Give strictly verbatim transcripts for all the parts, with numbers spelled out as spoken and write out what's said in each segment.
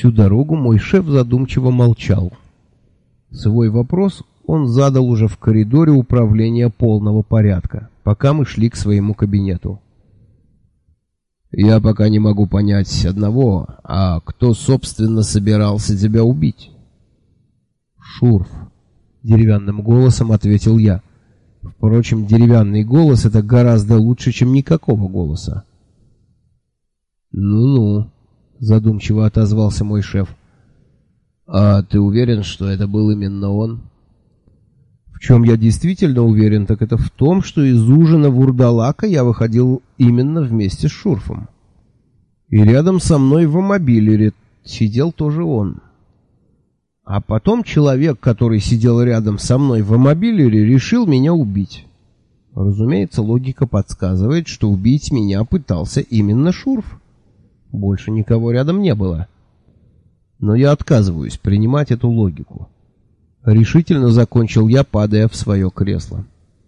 Всю дорогу мой шеф задумчиво молчал. Свой вопрос он задал уже в коридоре управления полного порядка, пока мы шли к своему кабинету. «Я пока не могу понять одного, а кто, собственно, собирался тебя убить?» «Шурф», — деревянным голосом ответил я. Впрочем, деревянный голос — это гораздо лучше, чем никакого голоса. «Ну-ну», — задумчиво отозвался мой шеф. «А ты уверен, что это был именно он?» «В чем я действительно уверен, так это в том, что из ужина вурдалака я выходил именно вместе с Шурфом. И рядом со мной в мобилере сидел тоже он. А потом человек, который сидел рядом со мной в мобилере, решил меня убить. Разумеется, логика подсказывает, что убить меня пытался именно Шурф. Больше никого рядом не было. Но я отказываюсь принимать эту логику». Решительно закончил я, падая в свое кресло.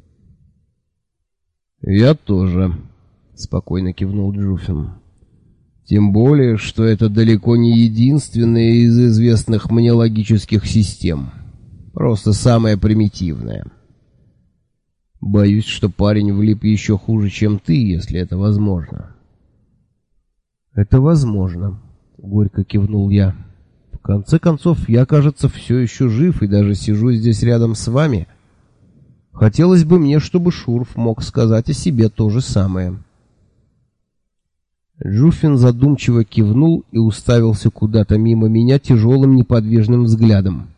«Я тоже», — спокойно кивнул Джуффин. «Тем более, что это далеко не единственная из известных мне логических систем. Просто самая примитивная. Боюсь, что парень влип еще хуже, чем ты, если это возможно». «Это возможно», — горько кивнул я. «В конце концов, я, кажется, все еще жив и даже сижу здесь рядом с вами. Хотелось бы мне, чтобы Шурф мог сказать о себе то же самое». Джуффин задумчиво кивнул и уставился куда-то мимо меня тяжелым неподвижным взглядом.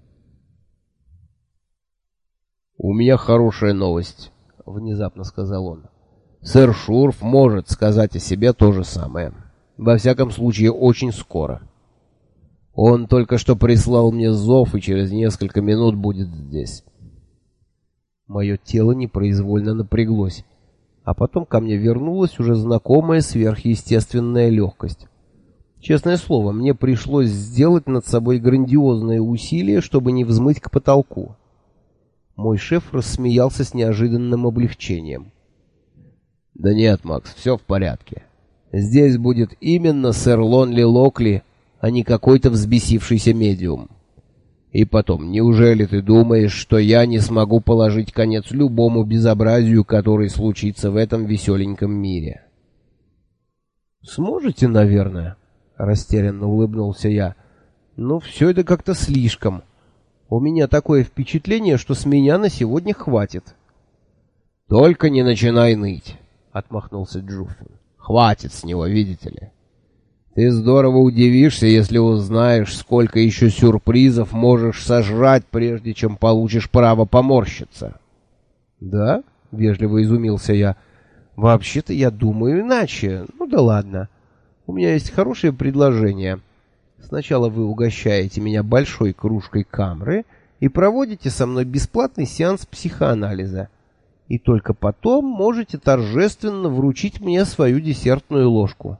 «У меня хорошая новость», — внезапно сказал он. «Сэр Шурф может сказать о себе то же самое. Во всяком случае, очень скоро. Он только что прислал мне зов и через несколько минут будет здесь». Мое тело непроизвольно напряглось, а потом ко мне вернулась уже знакомая сверхъестественная легкость. Честное слово, мне пришлось сделать над собой грандиозное усилие, чтобы не взмыть к потолку. Мой шеф рассмеялся с неожиданным облегчением. «Да нет, Макс, все в порядке. Здесь будет именно сэр Лонли Локли, а не какой-то взбесившийся медиум. И потом, неужели ты думаешь, что я не смогу положить конец любому безобразию, который случится в этом веселеньком мире?» «Сможете, наверное», — растерянно улыбнулся я. «Но все это как-то слишком. У меня такое впечатление, что с меня на сегодня хватит». «Только не начинай ныть», — отмахнулся Джуффин. «Хватит с него, видите ли. Ты здорово удивишься, если узнаешь, сколько еще сюрпризов можешь сожрать, прежде чем получишь право поморщиться». «Да?» — вежливо изумился я. «Вообще-то я думаю иначе. Ну да ладно. У меня есть хорошее предложение. Сначала вы угощаете меня большой кружкой камры и проводите со мной бесплатный сеанс психоанализа. И только потом можете торжественно вручить мне свою десертную ложку».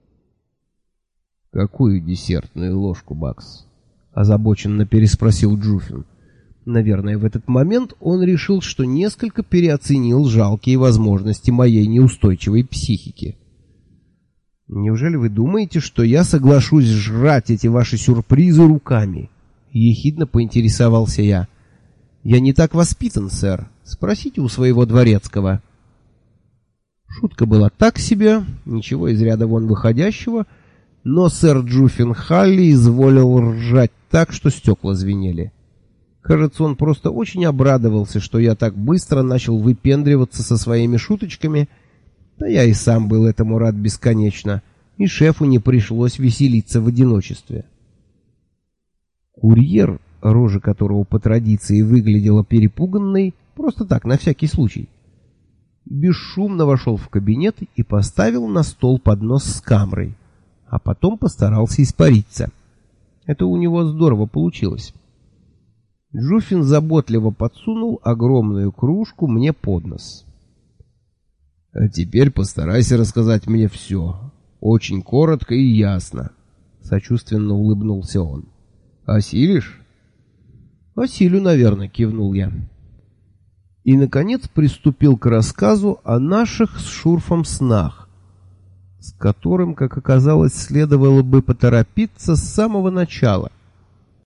«Какую десертную ложку, Бакс?» — озабоченно переспросил Джуффин. Наверное, в этот момент он решил, что несколько переоценил жалкие возможности моей неустойчивой психики. «Неужели вы думаете, что я соглашусь жрать эти ваши сюрпризы руками?» — ехидно поинтересовался я. «Я не так воспитан, сэр. Спросите у своего дворецкого». Шутка была так себе, ничего из ряда вон выходящего, но сэр Джуффин Халли изволил ржать так, что стекла звенели. Кажется, он просто очень обрадовался, что я так быстро начал выпендриваться со своими шуточками. Да я и сам был этому рад бесконечно, и шефу не пришлось веселиться в одиночестве. Курьер, рожа которого по традиции выглядела перепуганной, просто так, на всякий случай, бесшумно вошел в кабинет и поставил на стол поднос с камрой, а потом постарался испариться. Это у него здорово получилось. Джуффин заботливо подсунул огромную кружку мне под нос. «А теперь постарайся рассказать мне все. Очень коротко и ясно», — сочувственно улыбнулся он. «Осилишь?» «Осилю, наверное», — кивнул я. И, наконец, приступил к рассказу о наших с Шурфом снах. с которым, как оказалось, следовало бы поторопиться с самого начала.